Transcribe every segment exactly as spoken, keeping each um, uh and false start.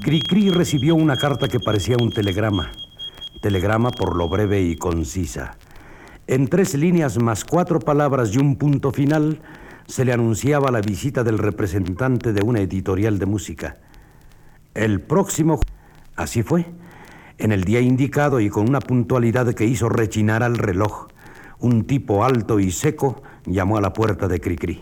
Cricri recibió una carta que parecía un telegrama. Telegrama por lo breve y concisa. En tres líneas más cuatro palabras y un punto final, se le anunciaba la visita del representante de una editorial de música. El próximo... Así fue. En el día indicado y con una puntualidad que hizo rechinar al reloj, un tipo alto y seco llamó a la puerta de Cricri.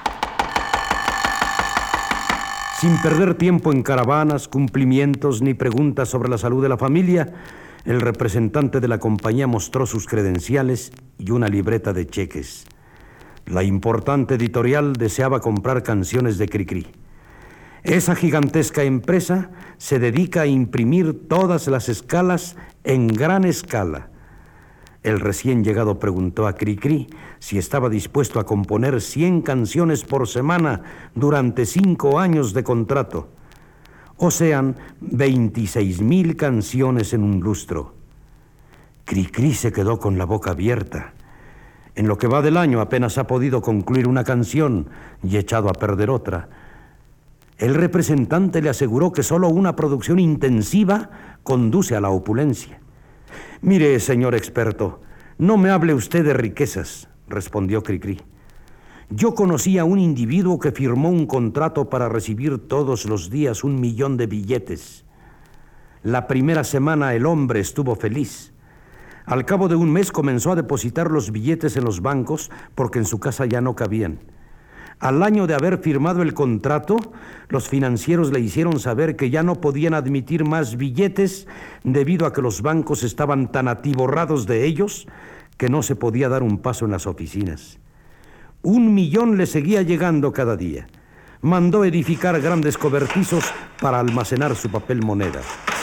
Sin perder tiempo en caravanas, cumplimientos ni preguntas sobre la salud de la familia, el representante de la compañía mostró sus credenciales y una libreta de cheques. La importante editorial deseaba comprar canciones de Cricri. Esa gigantesca empresa se dedica a imprimir todas las escalas en gran escala. El recién llegado preguntó a Cricri si estaba dispuesto a componer cien canciones por semana durante cinco años de contrato. O sean, veintiséis mil canciones en un lustro. Cricri se quedó con la boca abierta. En lo que va del año apenas ha podido concluir una canción y echado a perder otra. El representante le aseguró que solo una producción intensiva conduce a la opulencia. «Mire, señor experto, no me hable usted de riquezas», respondió Cricri. «Yo conocí a un individuo que firmó un contrato para recibir todos los días un millón de billetes. La primera semana el hombre estuvo feliz. Al cabo de un mes comenzó a depositar los billetes en los bancos porque en su casa ya no cabían. Al año de haber firmado el contrato, los financieros le hicieron saber que ya no podían admitir más billetes debido a que los bancos estaban tan atiborrados de ellos que no se podía dar un paso en las oficinas. Un millón le seguía llegando cada día. Mandó edificar grandes cobertizos para almacenar su papel moneda.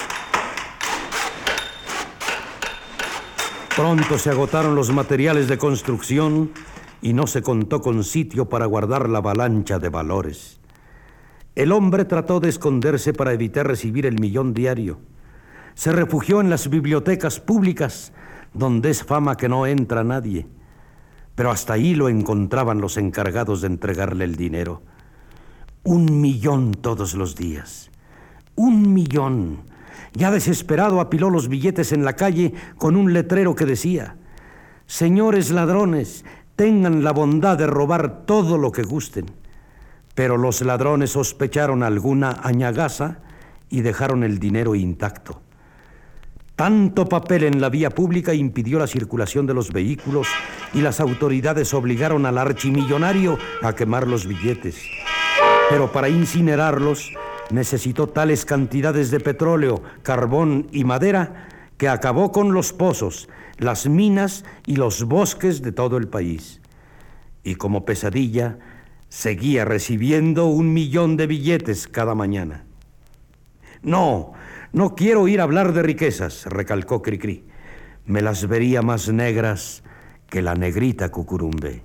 Pronto se agotaron los materiales de construcción y no se contó con sitio para guardar la avalancha de valores. El hombre trató de esconderse para evitar recibir el millón diario. Se refugió en las bibliotecas públicas, donde es fama que no entra nadie. Pero hasta ahí lo encontraban los encargados de entregarle el dinero. Un millón todos los días. Un millón. Ya desesperado apiló los billetes en la calle con un letrero que decía: «Señores ladrones, tengan la bondad de robar todo lo que gusten». Pero los ladrones sospecharon alguna añagaza y dejaron el dinero intacto. Tanto papel en la vía pública impidió la circulación de los vehículos y las autoridades obligaron al archimillonario a quemar los billetes. Pero para incinerarlos necesitó tales cantidades de petróleo, carbón y madera que acabó con los pozos, las minas y los bosques de todo el país. Y como pesadilla, seguía recibiendo un millón de billetes cada mañana. «No, no quiero oír hablar de riquezas», recalcó Cricri. «Me las vería más negras que la negrita Cucurumbe».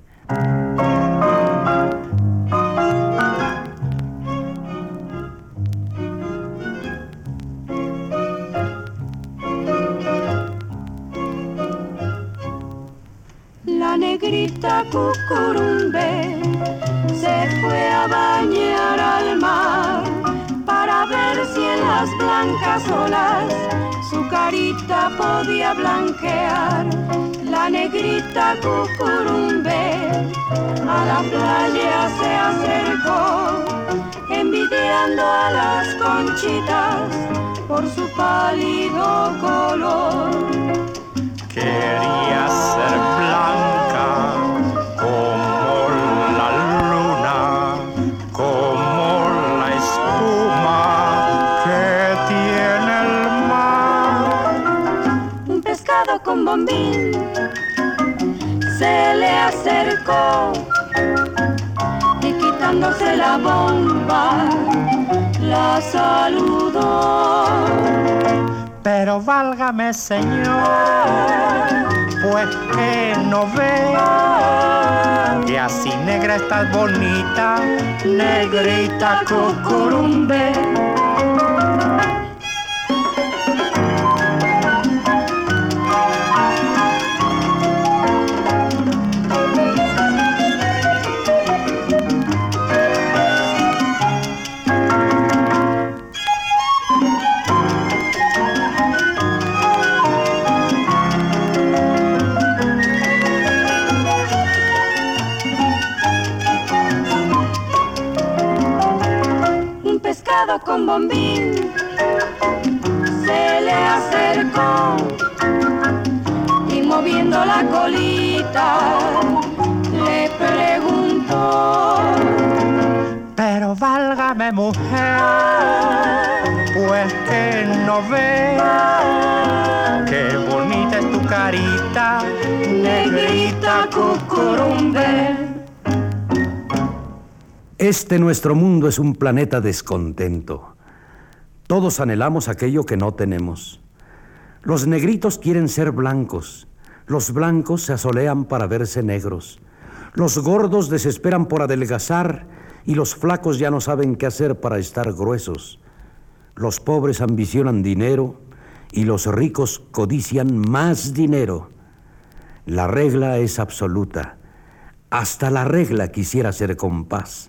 La negrita Cucurumbe se fue a bañar al mar para ver si en las blancas olas su carita podía blanquear. La negrita Cucurumbe a la playa se acercó, envidiando a las conchitas por su pálido color. Quería ser blanca como la luna, como la espuma que tiene el mar. Un pescado con bombín se le acercó y quitándose la bomba la saludó. Pero válgame, señor, pues que no ve que así negra estás bonita, negrita Cucurumbe. soldado con bombín se le acercó y moviendo la colita le preguntó: pero válgame mujer, pues que no vea qué bonita es tu carita, negrita cucurumbe. Este nuestro mundo es un planeta descontento. Todos anhelamos aquello que no tenemos. Los negritos quieren ser blancos. Los blancos se asolean para verse negros. Los gordos desesperan por adelgazar y los flacos ya no saben qué hacer para estar gruesos. Los pobres ambicionan dinero y los ricos codician más dinero. La regla es absoluta. Hasta la regla quisiera ser compás.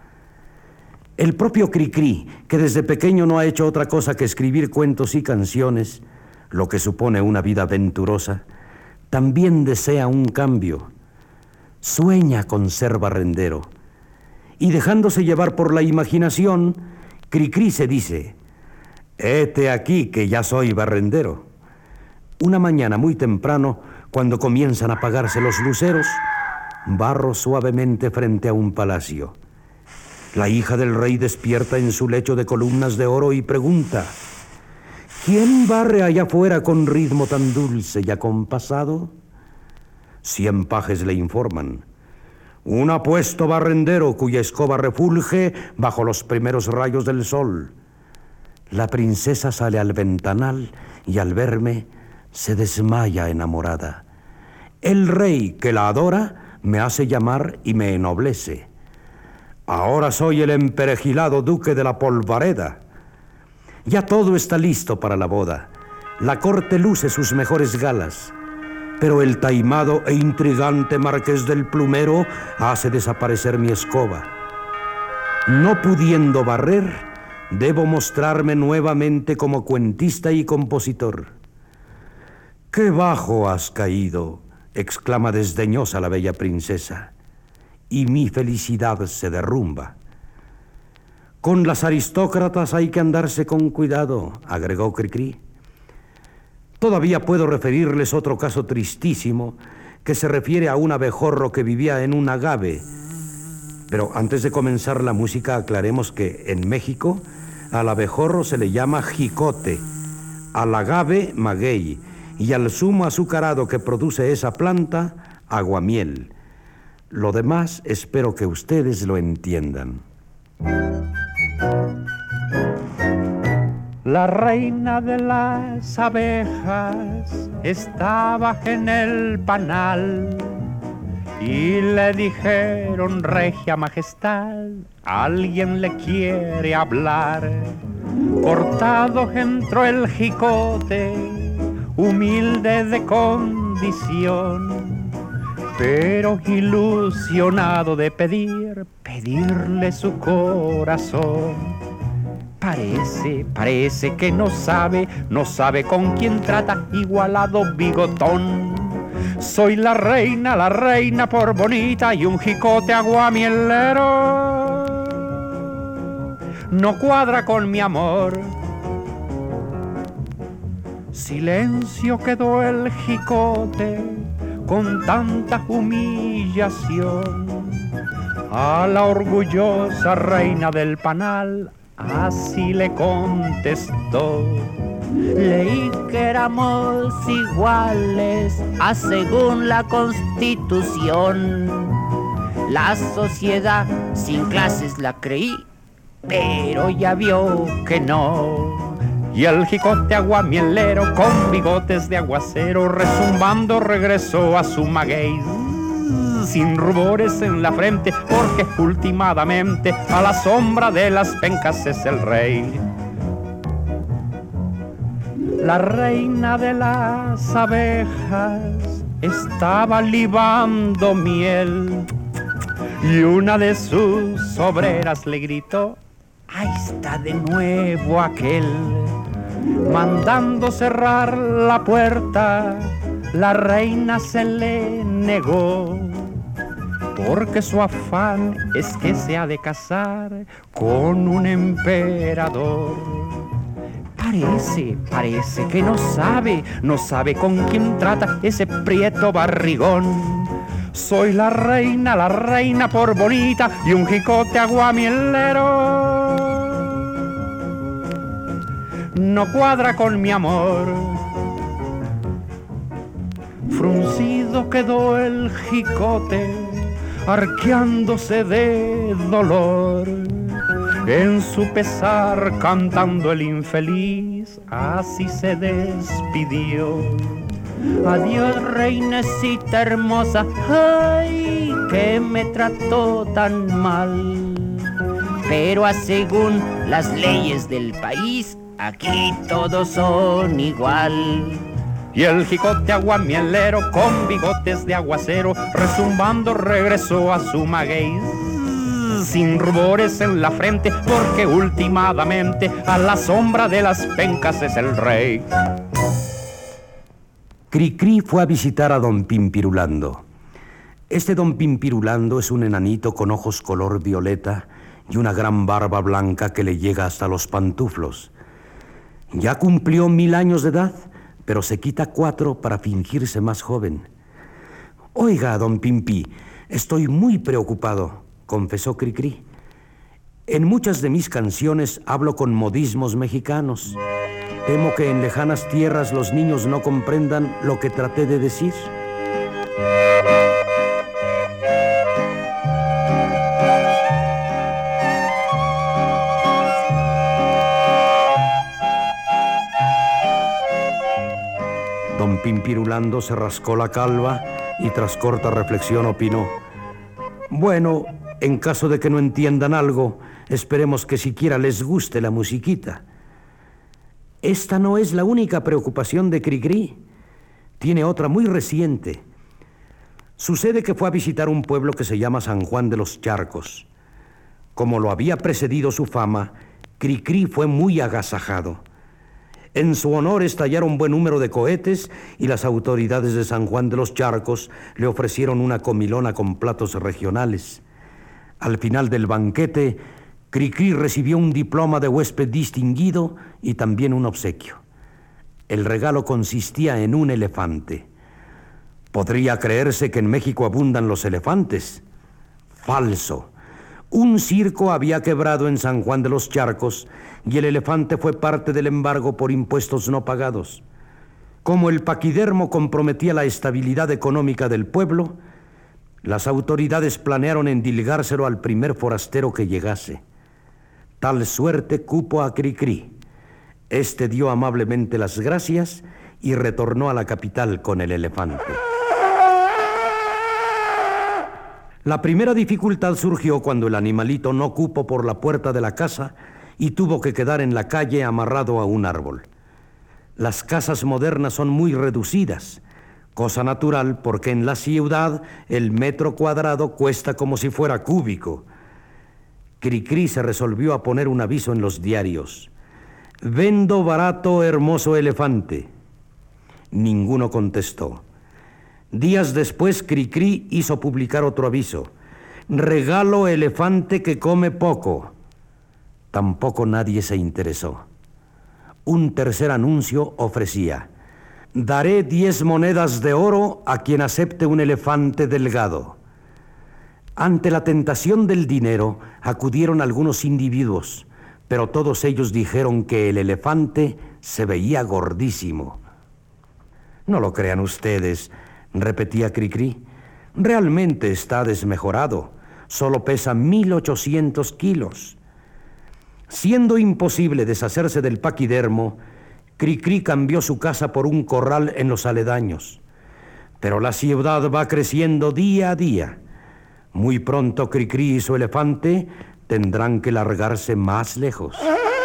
El propio Cricri, que desde pequeño no ha hecho otra cosa que escribir cuentos y canciones, lo que supone una vida venturosa, también desea un cambio. Sueña con ser barrendero. Y dejándose llevar por la imaginación, Cricri se dice: hete aquí que ya soy barrendero. Una mañana muy temprano, cuando comienzan a apagarse los luceros, barro suavemente frente a un palacio. La hija del rey despierta en su lecho de columnas de oro y pregunta: ¿quién barre allá afuera con ritmo tan dulce y acompasado? Cien pajes le informan: un apuesto barrendero cuya escoba refulge bajo los primeros rayos del sol. La princesa sale al ventanal y al verme se desmaya enamorada. El rey que la adora me hace llamar y me ennoblece. Ahora soy el emperejilado duque de la Polvareda. Ya todo está listo para la boda. La corte luce sus mejores galas. Pero el taimado e intrigante marqués del Plumero hace desaparecer mi escoba. No pudiendo barrer, debo mostrarme nuevamente como cuentista y compositor. ¡Qué bajo has caído!, exclama desdeñosa la bella princesa. Y mi felicidad se derrumba. Con las aristócratas hay que andarse con cuidado, agregó Cricri. Todavía puedo referirles otro caso tristísimo que se refiere a un abejorro que vivía en un agave. Pero antes de comenzar la música aclaremos que en México al abejorro se le llama jicote, al agave maguey y al zumo azucarado que produce esa planta aguamiel. Lo demás espero que ustedes lo entiendan. La reina de las abejas estaba en el panal y le dijeron: regia majestad, alguien le quiere hablar. Cortado entró el jicote, humilde de condición, pero ilusionado de pedir, pedirle su corazón. Parece, parece que no sabe, no sabe con quién trata, igualado bigotón. Soy la reina, la reina por bonita y un jicote aguamielero no cuadra con mi amor. Silencio quedó el jicote con tanta humillación. A la orgullosa reina del panal así le contestó: leí que éramos iguales a según la Constitución. La sociedad sin clases la creí, pero ya vio que no. Y el jicote aguamielero con bigotes de aguacero rezumbando regresó a su maguey, sin rubores en la frente, porque últimamente a la sombra de las pencas es el rey. La reina de las abejas estaba libando miel y una de sus obreras le gritó: ahí está de nuevo aquel. Mandando cerrar la puerta, la reina se le negó porque su afán es que se ha de casar con un emperador. Parece, parece que no sabe, no sabe con quién trata ese prieto barrigón. Soy la reina, la reina por bonita y un jicote aguamielero. No cuadra con mi amor. Fruncido quedó el jicote, arqueándose de dolor. En su pesar cantando el infeliz, así se despidió. Adiós, reinecita hermosa, ay, que me trató tan mal. Pero a según las leyes del país, aquí todos son igual. Y el jicote aguamielero con bigotes de aguacero, rezumbando regresó a su maguey, sin rubores en la frente, porque últimamente a la sombra de las pencas es el rey. Cricri fue a visitar a don Pimpirulando. Este don Pimpirulando es un enanito con ojos color violeta y una gran barba blanca que le llega hasta los pantuflos. Ya cumplió mil años de edad, pero se quita cuatro para fingirse más joven. Oiga, don Pimpi, estoy muy preocupado, confesó Cricri. En muchas de mis canciones hablo con modismos mexicanos. Temo que en lejanas tierras los niños no comprendan lo que traté de decir. Don Pimpirulando se rascó la calva y tras corta reflexión opinó: bueno, en caso de que no entiendan algo, esperemos que siquiera les guste la musiquita. Esta no es la única preocupación de Cricri. Tiene otra muy reciente. Sucede que fue a visitar un pueblo que se llama San Juan de los Charcos. Como lo había precedido su fama, Cricri fue muy agasajado. En su honor estallaron buen número de cohetes y las autoridades de San Juan de los Charcos le ofrecieron una comilona con platos regionales. Al final del banquete, Cricri recibió un diploma de huésped distinguido y también un obsequio. El regalo consistía en un elefante. ¿Podría creerse que en México abundan los elefantes? Falso. Un circo había quebrado en San Juan de los Charcos y el elefante fue parte del embargo por impuestos no pagados. Como el paquidermo comprometía la estabilidad económica del pueblo, las autoridades planearon endilgárselo al primer forastero que llegase. Tal suerte cupo a Cricri. Este dio amablemente las gracias y retornó a la capital con el elefante. La primera dificultad surgió cuando el animalito no cupo por la puerta de la casa y tuvo que quedar en la calle amarrado a un árbol. Las casas modernas son muy reducidas, cosa natural porque en la ciudad el metro cuadrado cuesta como si fuera cúbico. Cricri se resolvió a poner un aviso en los diarios: vendo barato hermoso elefante. Ninguno contestó. Días después, Cricri hizo publicar otro aviso: regalo elefante que come poco. Tampoco nadie se interesó. Un tercer anuncio ofrecía: daré diez monedas de oro a quien acepte un elefante delgado. Ante la tentación del dinero, acudieron algunos individuos, pero todos ellos dijeron que el elefante se veía gordísimo. No lo crean ustedes, repetía Cricri. Realmente está desmejorado. Solo pesa mil ochocientos kilos. Siendo imposible deshacerse del paquidermo, Cricri cambió su casa por un corral en los aledaños. Pero la ciudad va creciendo día a día. Muy pronto Cricri y su elefante tendrán que largarse más lejos.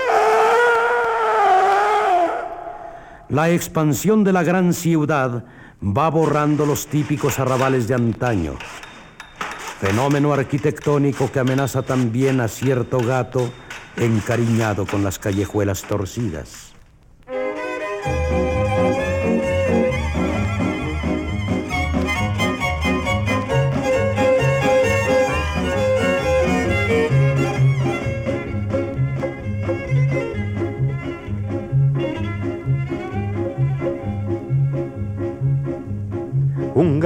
La expansión de la gran ciudad va borrando los típicos arrabales de antaño. Fenómeno arquitectónico que amenaza también a cierto gato encariñado con las callejuelas torcidas.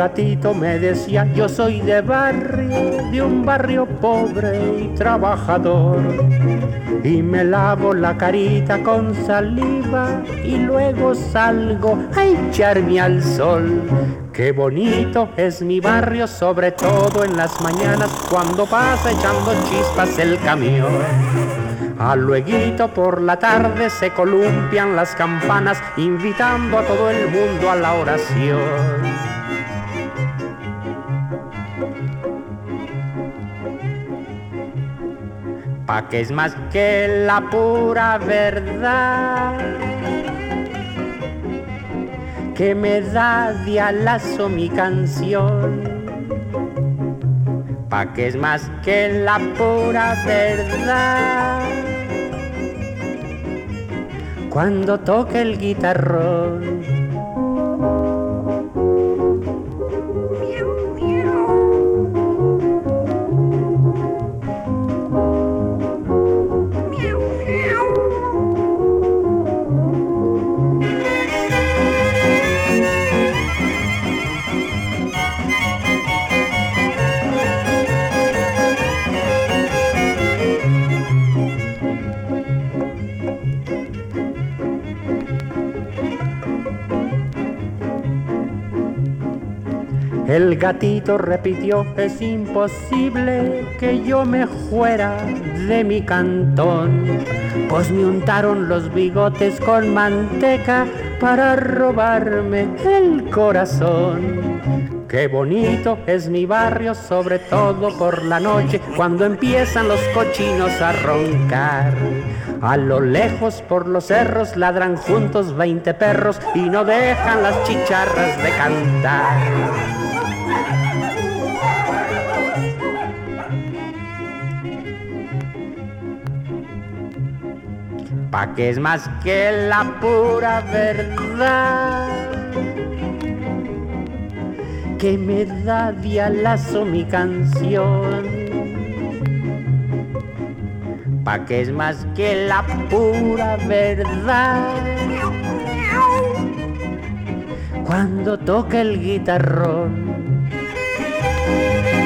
gatito me decía, yo soy de barrio, de un barrio pobre y trabajador, y me lavo la carita con saliva y luego salgo a echarme al sol. Qué bonito es mi barrio, sobre todo en las mañanas cuando pasa echando chispas el camión. A lueguito por la tarde se columpian las campanas invitando a todo el mundo a la oración. Pa' que es más que la pura verdad que me da de alazo mi canción, pa' que es más que la pura verdad cuando toque el guitarrón. El gatito repitió, es imposible que yo me fuera de mi cantón, pues me untaron los bigotes con manteca para robarme el corazón. Qué bonito es mi barrio, sobre todo por la noche, cuando empiezan los cochinos a roncar. A lo lejos por los cerros ladran juntos veinte perros y no dejan las chicharras de cantar. Pa' que es más que la pura verdad que me da de alazo mi canción, pa' que es más que la pura verdad cuando toca el guitarrón.